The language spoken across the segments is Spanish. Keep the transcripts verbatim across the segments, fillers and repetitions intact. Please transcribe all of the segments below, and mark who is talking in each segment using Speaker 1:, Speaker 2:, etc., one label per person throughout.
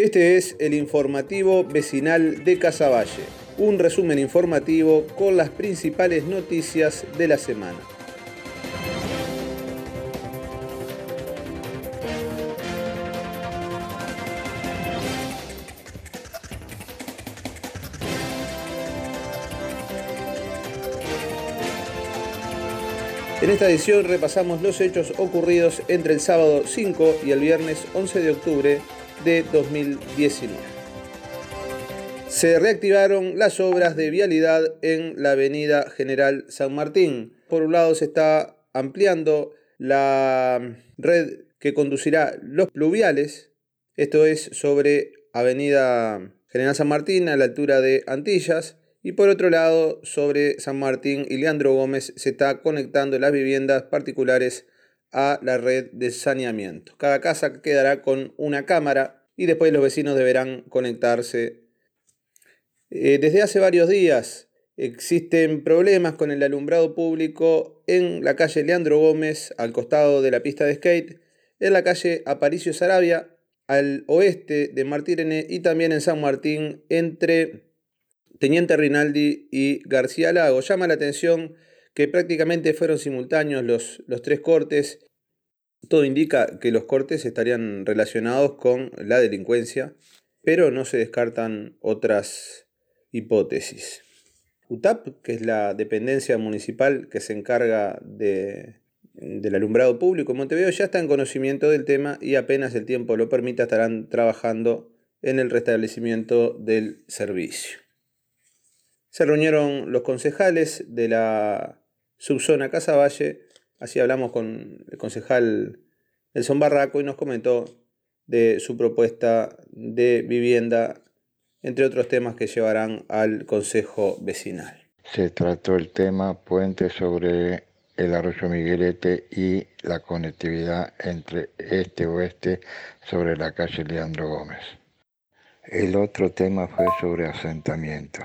Speaker 1: Este es el informativo vecinal de Casaballe, un resumen informativo con las principales noticias de la semana. En esta edición repasamos los hechos ocurridos entre el sábado cinco y el viernes once de octubre de dos mil diecinueve. Se reactivaron las obras de vialidad en la avenida General San Martín. Por un lado se está ampliando la red que conducirá los pluviales, esto es sobre avenida General San Martín a la altura de Antillas, y por otro lado sobre San Martín y Leandro Gómez se está conectando las viviendas particulares a la red de saneamiento. Cada casa quedará con una cámara y después los vecinos deberán conectarse. Eh, desde hace varios días existen problemas con el alumbrado público en la calle Leandro Gómez, al costado de la pista de skate, en la calle Aparicio Saravia, al oeste de Martirene, y también en San Martín, entre Teniente Rinaldi y García Lago. Llama la atención que prácticamente fueron simultáneos los, los tres cortes. Todo indica que los cortes estarían relacionados con la delincuencia, pero no se descartan otras hipótesis. U T A P, que es la dependencia municipal que se encarga de, del alumbrado público en Montevideo, ya está en conocimiento del tema y apenas el tiempo lo permita estarán trabajando en el restablecimiento del servicio. Se reunieron los concejales de la subzona Casaballe, así hablamos con el concejal Nelson Barraco y nos comentó de su propuesta de vivienda, entre otros temas que llevarán al Consejo Vecinal.
Speaker 2: Se trató el tema puente sobre el arroyo Miguelete y la conectividad entre este y oeste sobre la calle Leandro Gómez. El otro tema fue sobre asentamientos.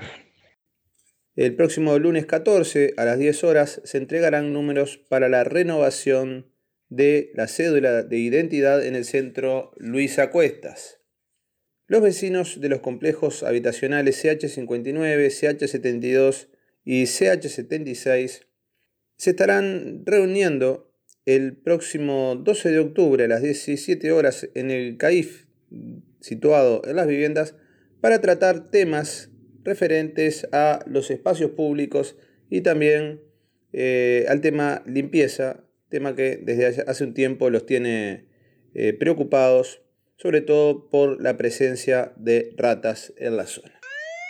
Speaker 1: El próximo lunes catorce a las diez horas se entregarán números para la renovación de la cédula de identidad en el centro Luis Acuestas. Los vecinos de los complejos habitacionales C H cincuenta y nueve, C H setenta y dos y C H setenta y seis se estarán reuniendo el próximo doce de octubre a las diecisiete horas en el C A I F situado en las viviendas para tratar temas referentes a los espacios públicos y también eh, al tema limpieza, tema que desde hace un tiempo los tiene eh, preocupados, sobre todo por la presencia de ratas en la zona.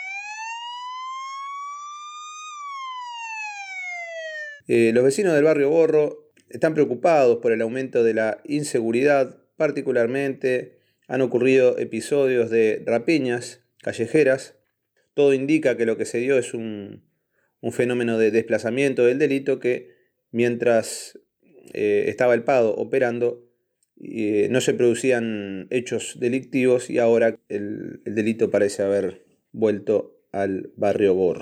Speaker 1: Eh, los vecinos del barrio Borro están preocupados por el aumento de la inseguridad, particularmente han ocurrido episodios de rapiñas callejeras. Todo indica que lo que se dio es un, un fenómeno de desplazamiento del delito que mientras eh, estaba el P A D O operando eh, no se producían hechos delictivos y ahora el, el delito parece haber vuelto al barrio Borro.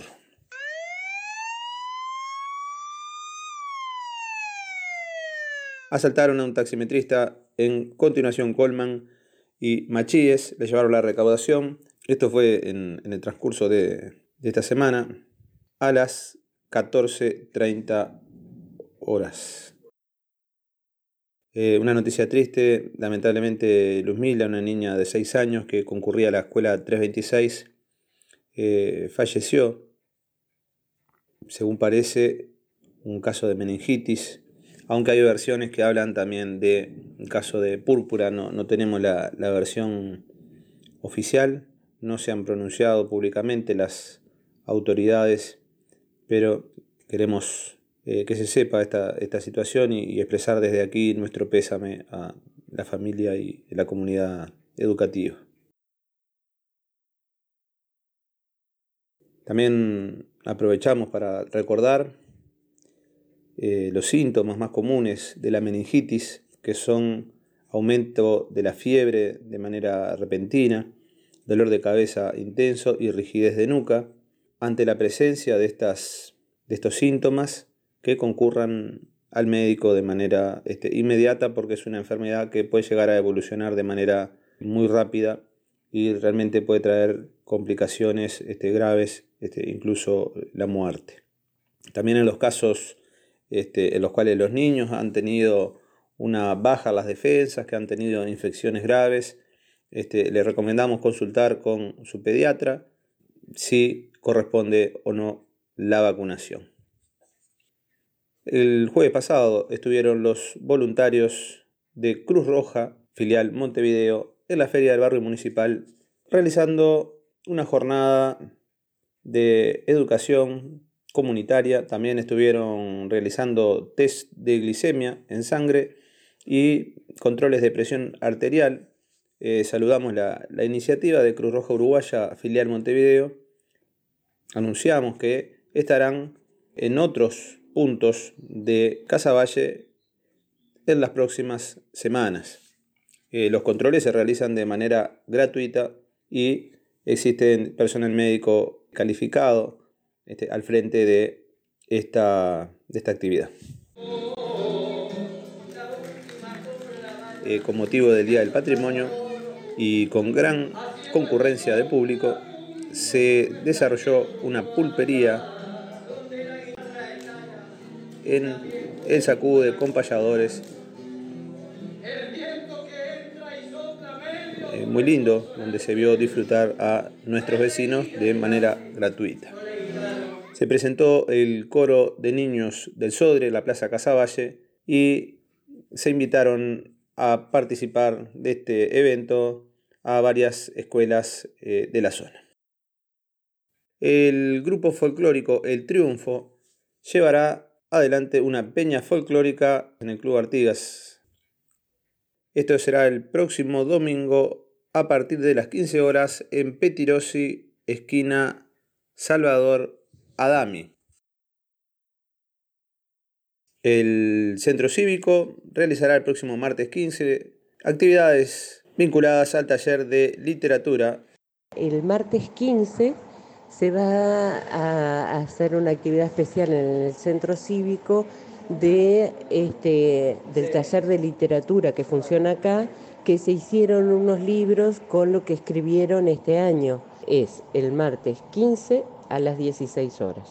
Speaker 1: Asaltaron a un taximetrista en Continuación Colman y Machíes, le llevaron la recaudación. Esto fue en, en el transcurso de, de esta semana a las catorce treinta horas. Eh, una noticia triste, lamentablemente Luzmila, una niña de seis años que concurría a la escuela trescientos veintiséis, eh, falleció. Según parece, un caso de meningitis, aunque hay versiones que hablan también de un caso de púrpura, no, no tenemos la, la versión oficial. No se han pronunciado públicamente las autoridades, pero queremos eh, que se sepa esta, esta situación y, y expresar desde aquí nuestro pésame a la familia y la comunidad educativa. También aprovechamos para recordar eh, los síntomas más comunes de la meningitis, que son aumento de la fiebre de manera repentina, dolor de cabeza intenso y rigidez de nuca. Ante la presencia de, estas, de estos síntomas, que concurran al médico de manera este, inmediata, porque es una enfermedad que puede llegar a evolucionar de manera muy rápida y realmente puede traer complicaciones este, graves, este, incluso la muerte. También en los casos este, en los cuales los niños han tenido una baja en las defensas, que han tenido infecciones graves, este, les recomendamos consultar con su pediatra si corresponde o no la vacunación. El jueves pasado estuvieron los voluntarios de Cruz Roja, filial Montevideo, en la Feria del Barrio Municipal, realizando una jornada de educación comunitaria. También estuvieron realizando test de glicemia en sangre y controles de presión arterial. Eh, saludamos la, la iniciativa de Cruz Roja Uruguaya, filial Montevideo. Anunciamos que estarán en otros puntos de Casaballe en las próximas semanas. Eh, los controles se realizan de manera gratuita y existe personal médico calificado este, al frente de esta, de esta actividad. Eh, con motivo del Día del Patrimonio y con gran concurrencia de público, se desarrolló una pulpería en el Sacude con payadores, eh, muy lindo, donde se vio disfrutar a nuestros vecinos de manera gratuita. Se presentó el coro de niños del Sodre en la Plaza Casaballe y se invitaron a participar de este evento a varias escuelas eh, de la zona. El grupo folclórico El Triunfo llevará adelante una peña folclórica en el Club Artigas. Esto será el próximo domingo a partir de las quince horas en Petirosi, esquina Salvador Adami. El Centro Cívico realizará el próximo martes quince actividades vinculadas al taller de literatura.
Speaker 3: El martes quince se va a hacer una actividad especial en el Centro Cívico de, este, del taller de literatura que funciona acá, que se hicieron unos libros con lo que escribieron este año. Es el martes quince a las dieciséis horas.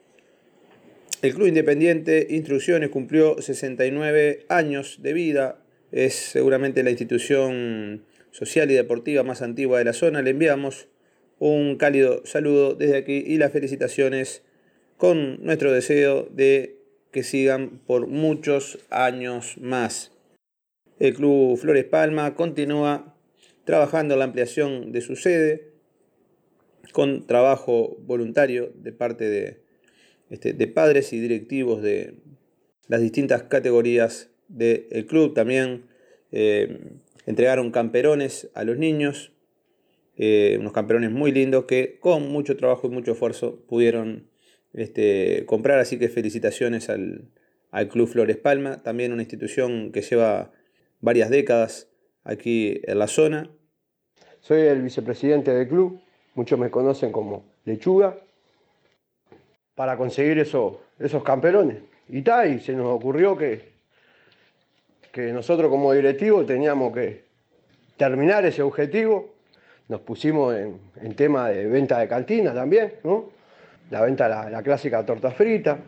Speaker 1: El Club Independiente Instrucciones cumplió sesenta y nueve años de vida. Es seguramente la institución social y deportiva más antigua de la zona. Le enviamos un cálido saludo desde aquí y las felicitaciones con nuestro deseo de que sigan por muchos años más. El Club Flores Palma continúa trabajando en la ampliación de su sede con trabajo voluntario de parte de, este, de padres y directivos de las distintas categorías del club. También eh, entregaron camperones a los niños. Eh, unos camperones muy lindos que con mucho trabajo y mucho esfuerzo pudieron este, comprar, así que felicitaciones al, al Club Flores Palma, también una institución que lleva varias décadas aquí en la zona.
Speaker 4: Soy el vicepresidente del club, muchos me conocen como Lechuga, para conseguir eso, esos camperones. Y tal, y se nos ocurrió que, que nosotros como directivos teníamos que terminar ese objetivo. Nos pusimos en, en tema de venta de cantina también, ¿no? La venta de la, la clásica torta frita,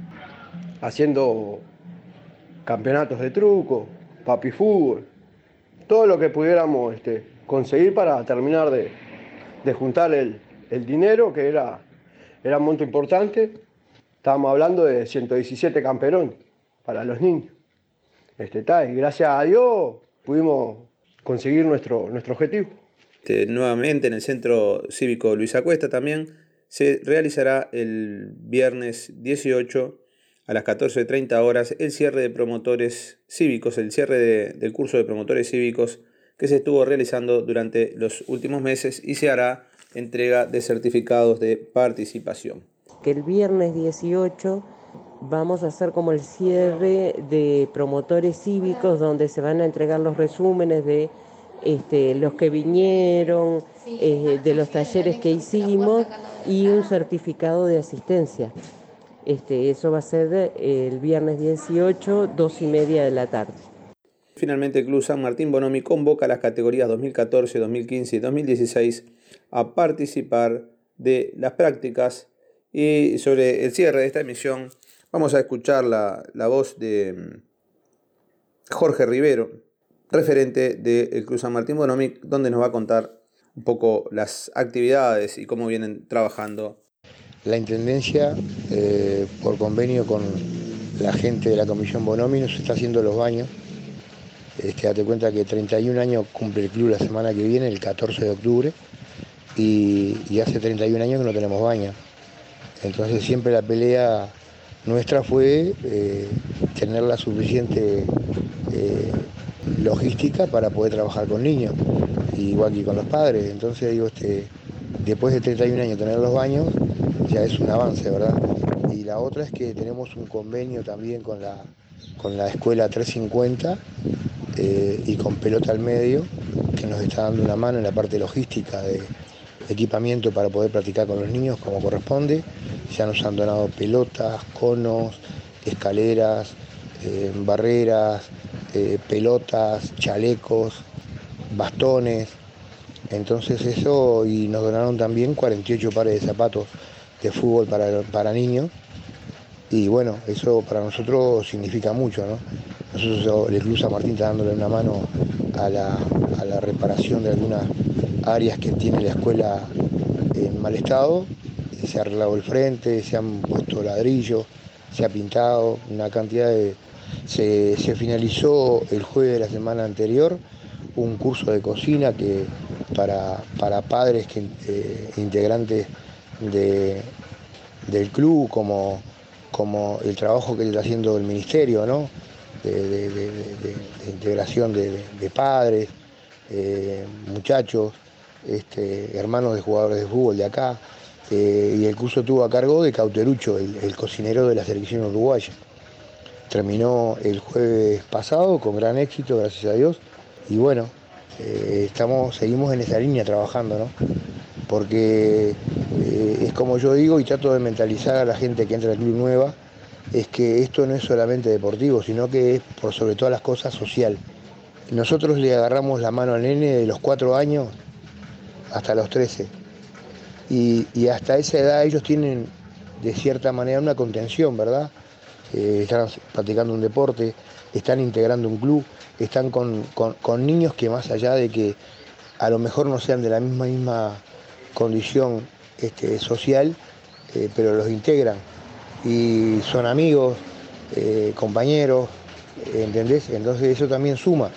Speaker 4: haciendo campeonatos de truco, papi fútbol, todo lo que pudiéramos este, conseguir para terminar de, de juntar el, el dinero, que era, era un monto importante. Estábamos hablando de ciento diecisiete camperones para los niños. Este, tal, y gracias a Dios pudimos conseguir nuestro, nuestro objetivo.
Speaker 1: Este, nuevamente en el Centro Cívico Luis Acuesta también se realizará el viernes dieciocho a las catorce treinta horas el cierre de promotores cívicos, el cierre de, del curso de promotores cívicos que se estuvo realizando durante los últimos meses y se hará entrega de certificados de participación.
Speaker 3: Que el viernes dieciocho vamos a hacer como el cierre de promotores cívicos, donde se van a entregar los resúmenes de Este, los que vinieron, eh, de los talleres que hicimos y un certificado de asistencia. Este, eso va a ser el viernes dieciocho, dos y media de la tarde.
Speaker 1: Finalmente, el Club San Martín Bonomi convoca a las categorías dos mil catorce, dos mil quince y dos mil dieciséis a participar de las prácticas. Y sobre el cierre de esta emisión vamos a escuchar la, la voz de Jorge Rivero, referente del Club San Martín Bonomi, donde nos va a contar un poco las actividades y cómo vienen trabajando.
Speaker 5: La Intendencia, eh, por convenio con la gente de la Comisión Bonomi, nos está haciendo los baños. Este, date cuenta que treinta y un años cumple el club la semana que viene, el catorce de octubre, y, y hace treinta y un años que no tenemos baño. Entonces siempre la pelea nuestra fue eh, tener la suficiente eh, logística para poder trabajar con niños, igual que con los padres. Entonces digo, este, después de treinta y un años tener los baños, ya es un avance, ¿verdad? Y la otra es que tenemos un convenio también con la, con la escuela trescientos cincuenta eh, y con Pelota al Medio, que nos está dando una mano en la parte logística de equipamiento para poder practicar con los niños como corresponde. Ya nos han donado pelotas, conos, escaleras, eh, barreras, eh, pelotas, chalecos, bastones. Entonces eso, y nos donaron también cuarenta y ocho pares de zapatos de fútbol para, para niños. Y bueno, eso para nosotros significa mucho, ¿no? Nosotros, el Club San Martín, está dándole una mano a la, a la reparación de algunas áreas que tiene la escuela en mal estado. Se ha arreglado el frente, se han puesto ladrillos, se ha pintado, una cantidad de... Se, se finalizó el jueves de la semana anterior un curso de cocina que para, para padres que, eh, integrantes de, del club, como, como el trabajo que está haciendo el ministerio, ¿no? de, de, de, de, de integración de, de, de padres, eh, muchachos, este, hermanos de jugadores de fútbol de acá, eh, y el curso tuvo a cargo de Cauterucho, el, el cocinero de la selección uruguaya. Terminó el jueves pasado con gran éxito, gracias a Dios, y bueno, eh, estamos, seguimos en esa línea trabajando, ¿no? Porque eh, es como yo digo y trato de mentalizar a la gente que entra al club nueva, es que esto no es solamente deportivo, sino que es por sobre todas las cosas social. Nosotros le agarramos la mano al nene de los cuatro años hasta los trece, y, y hasta esa edad ellos tienen de cierta manera una contención, ¿verdad? Eh, están practicando un deporte, están integrando un club, están con, con, con niños que, más allá de que a lo mejor no sean de la misma, misma condición este, social, eh, pero los integran y son amigos, eh, compañeros, ¿entendés? Entonces eso también suma.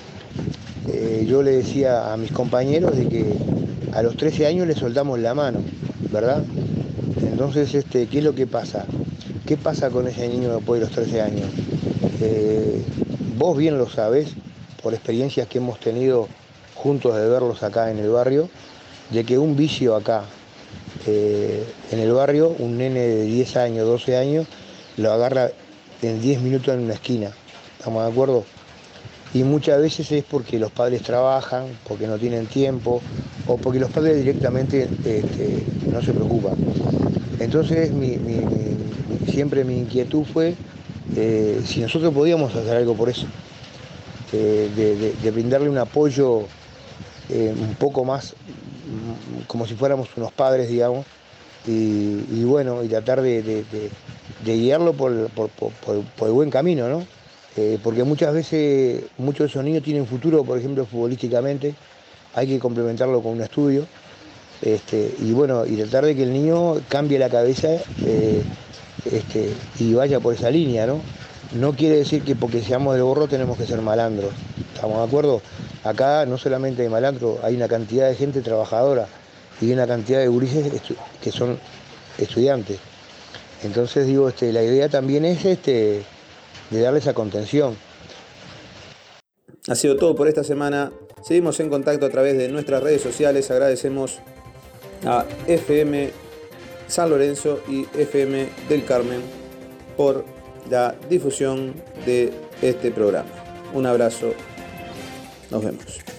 Speaker 5: Eh, yo le decía a mis compañeros de que a los trece años les soltamos la mano, ¿verdad? Entonces, este, ¿qué es lo que pasa? ¿Qué pasa con ese niño después de los trece años? Eh, vos bien lo sabés, por experiencias que hemos tenido juntos de verlos acá en el barrio, de que un vicio acá, eh, en el barrio, un nene de diez años, doce años, lo agarra en diez minutos en una esquina. ¿Estamos de acuerdo? Y muchas veces es porque los padres trabajan, porque no tienen tiempo, o porque los padres directamente este, no se preocupan. Entonces mi, mi, mi, siempre mi inquietud fue eh, si nosotros podíamos hacer algo por eso, eh, de, de, de brindarle un apoyo eh, un poco más, como si fuéramos unos padres, digamos, y, y bueno, y tratar de, de, de, de guiarlo por, por, por, por el buen camino, ¿no? Eh, porque muchas veces muchos de esos niños tienen futuro, por ejemplo, futbolísticamente, hay que complementarlo con un estudio, este, y bueno, y tratar de que el niño cambie la cabeza eh, este, y vaya por esa línea, ¿no? No quiere decir que porque seamos del Borro tenemos que ser malandros, ¿estamos de acuerdo? Acá no solamente hay malandros, hay una cantidad de gente trabajadora y una cantidad de gurises que son estudiantes. Entonces digo, este, la idea también es este, de darle esa contención.
Speaker 1: Ha sido todo por esta semana. Seguimos en contacto a través de nuestras redes sociales. Agradecemos a F M San Lorenzo y F M del Carmen por la difusión de este programa. Un abrazo. Nos vemos.